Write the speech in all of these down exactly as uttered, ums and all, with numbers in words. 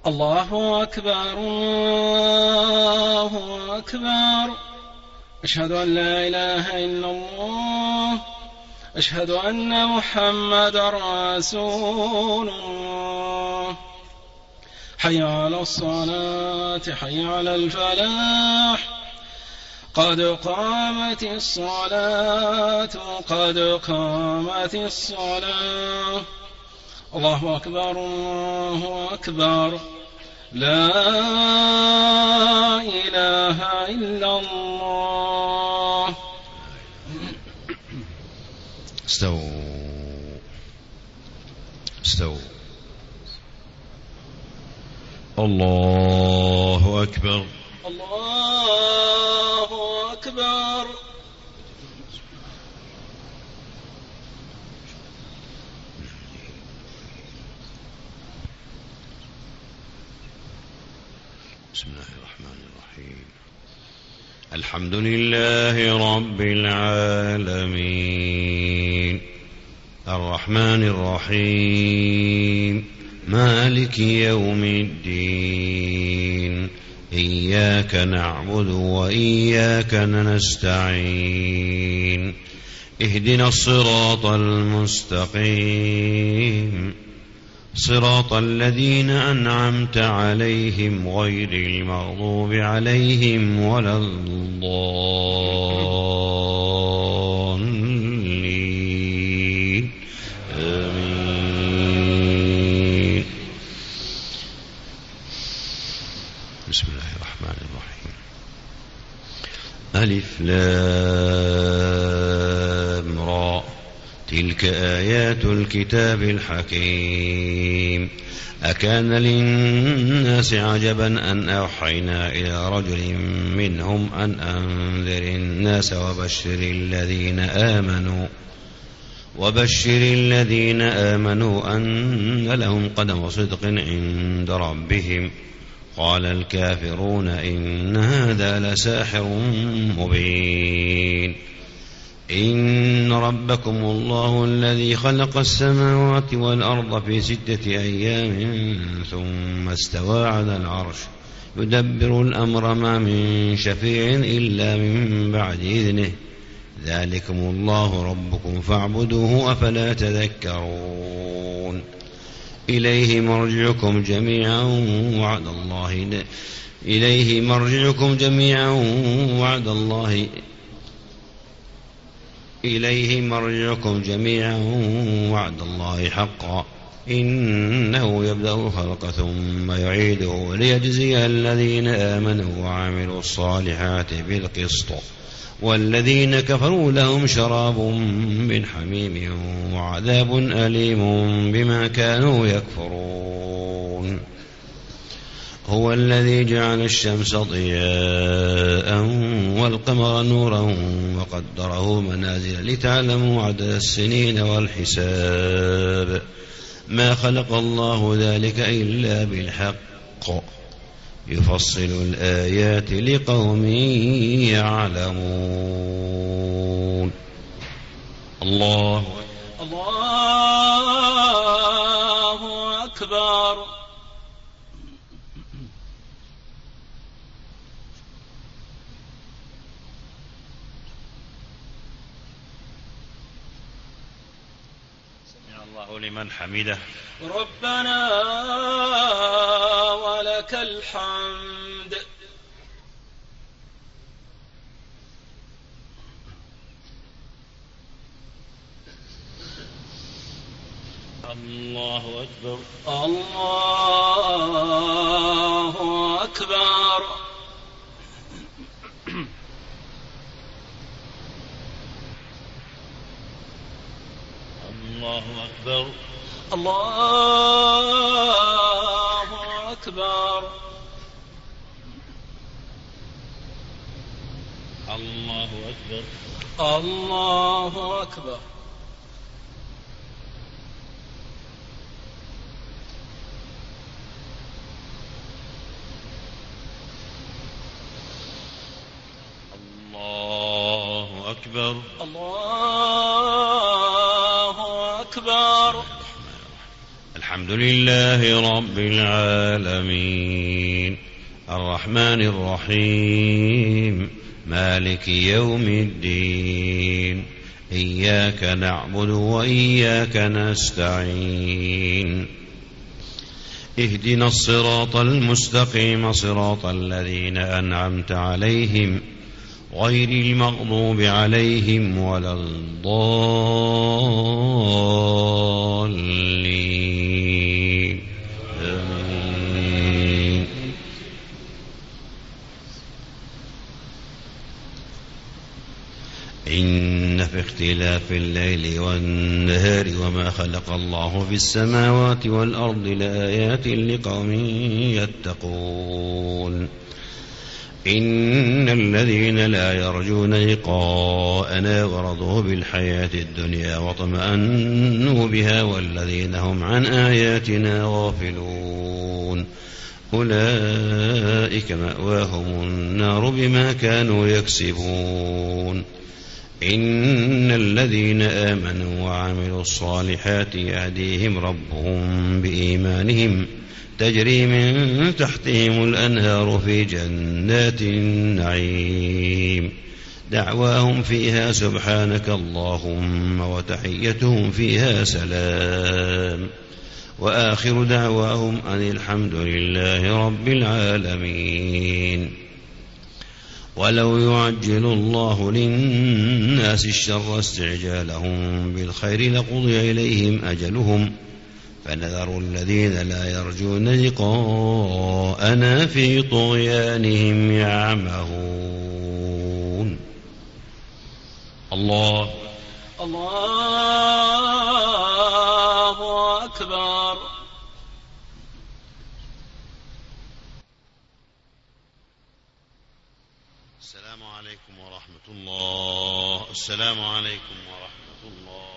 الله أكبر الله أكبر. أشهد أن لا إله إلا الله. أشهد أن محمد رسول الله. حي على الصلاة حي على الفلاح. قد قامت الصلاة قد قامت الصلاة. الله أكبر الله أكبر. لا إله إلا الله. استووا استووا. الله أكبر الله أكبر. بسم الله الرحمن الرحيم. الحمد لله رب العالمين الرحمن الرحيم مالك يوم الدين. إياك نعبد وإياك نستعين. اهدنا الصراط المستقيم صراط الذين أنعمت عليهم غير المغضوب عليهم ولا الضالين. آمين. بسم الله الرحمن الرحيم. ألف لام را. تلك آيات الكتاب الحكيم. أكان للناس عجبا أن أوحينا إلى رجل منهم أن أنذر الناس وبشر الذين آمنوا وبشر الذين آمنوا أن لهم قدم صدق عند ربهم. قال الكافرون إن هذا لساحر مبين. إن ربكم الله الذي خلق السماوات والأرض في ستة أيام ثم استوى على العرش يدبر الأمر ما من شفيع إلا من بعد إذنه. ذلكم الله ربكم فاعبدوه أفلا تذكرون. إليه مرجعكم جميعا وعد الله إليه مرجعكم جميعا وعد الله إليه مرجعكم جميعا وعد الله حقا. إنه يبدأ الخلق ثم يعيده ليجزي الذين آمنوا وعملوا الصالحات بالقسط والذين كفروا لهم شراب من حميم وعذاب أليم بما كانوا يكفرون. هو الذي جعل الشمس ضياء والقمر نورا وقدره منازل لتعلموا عدد السنين والحساب. ما خلق الله ذلك إلا بالحق يفصل الآيات لقوم يعلمون. الله الله أكبر. الله لمن حمده. ربنا ولك الحمد. الله أكبر الله أكبر. الله أكبر الله أكبر. الله أكبر الله أكبر. الله أكبر الله أكبر. الحمد لله رب العالمين الرحمن الرحيم مالك يوم الدين إياك نعبد وإياك نستعين اهدنا الصراط المستقيم صراط الذين أنعمت عليهم غير المغضوب عليهم ولا الضالين آمين. إن في اختلاف الليل والنهار وما خلق الله في السماوات والأرض لآيات لقوم يتقون إن الذين لا يرجون لقاءنا ورضوا بالحياة الدنيا واطمأنوا بها والذين هم عن آياتنا غافلون أولئك مأواهم النار بما كانوا يكسبون إن الذين آمنوا وعملوا الصالحات يهديهم ربهم بإيمانهم تجري من تحتهم الأنهار في جنات النعيم دعواهم فيها سبحانك اللهم وتحيتهم فيها سلام وآخر دعواهم أن الحمد لله رب العالمين. ولو يعجل الله للناس الشر استعجالهم بالخير لقضي إليهم أجلهم فنذر الذين لا يرجون لقاءنا في طغيانهم يعمهون. الله الله أكبر. السلام عليكم ورحمة الله. السلام عليكم ورحمة الله.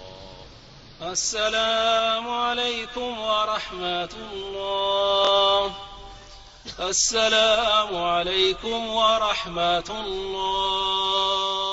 السلام عليكم ورحمة الله. السلام عليكم ورحمة الله.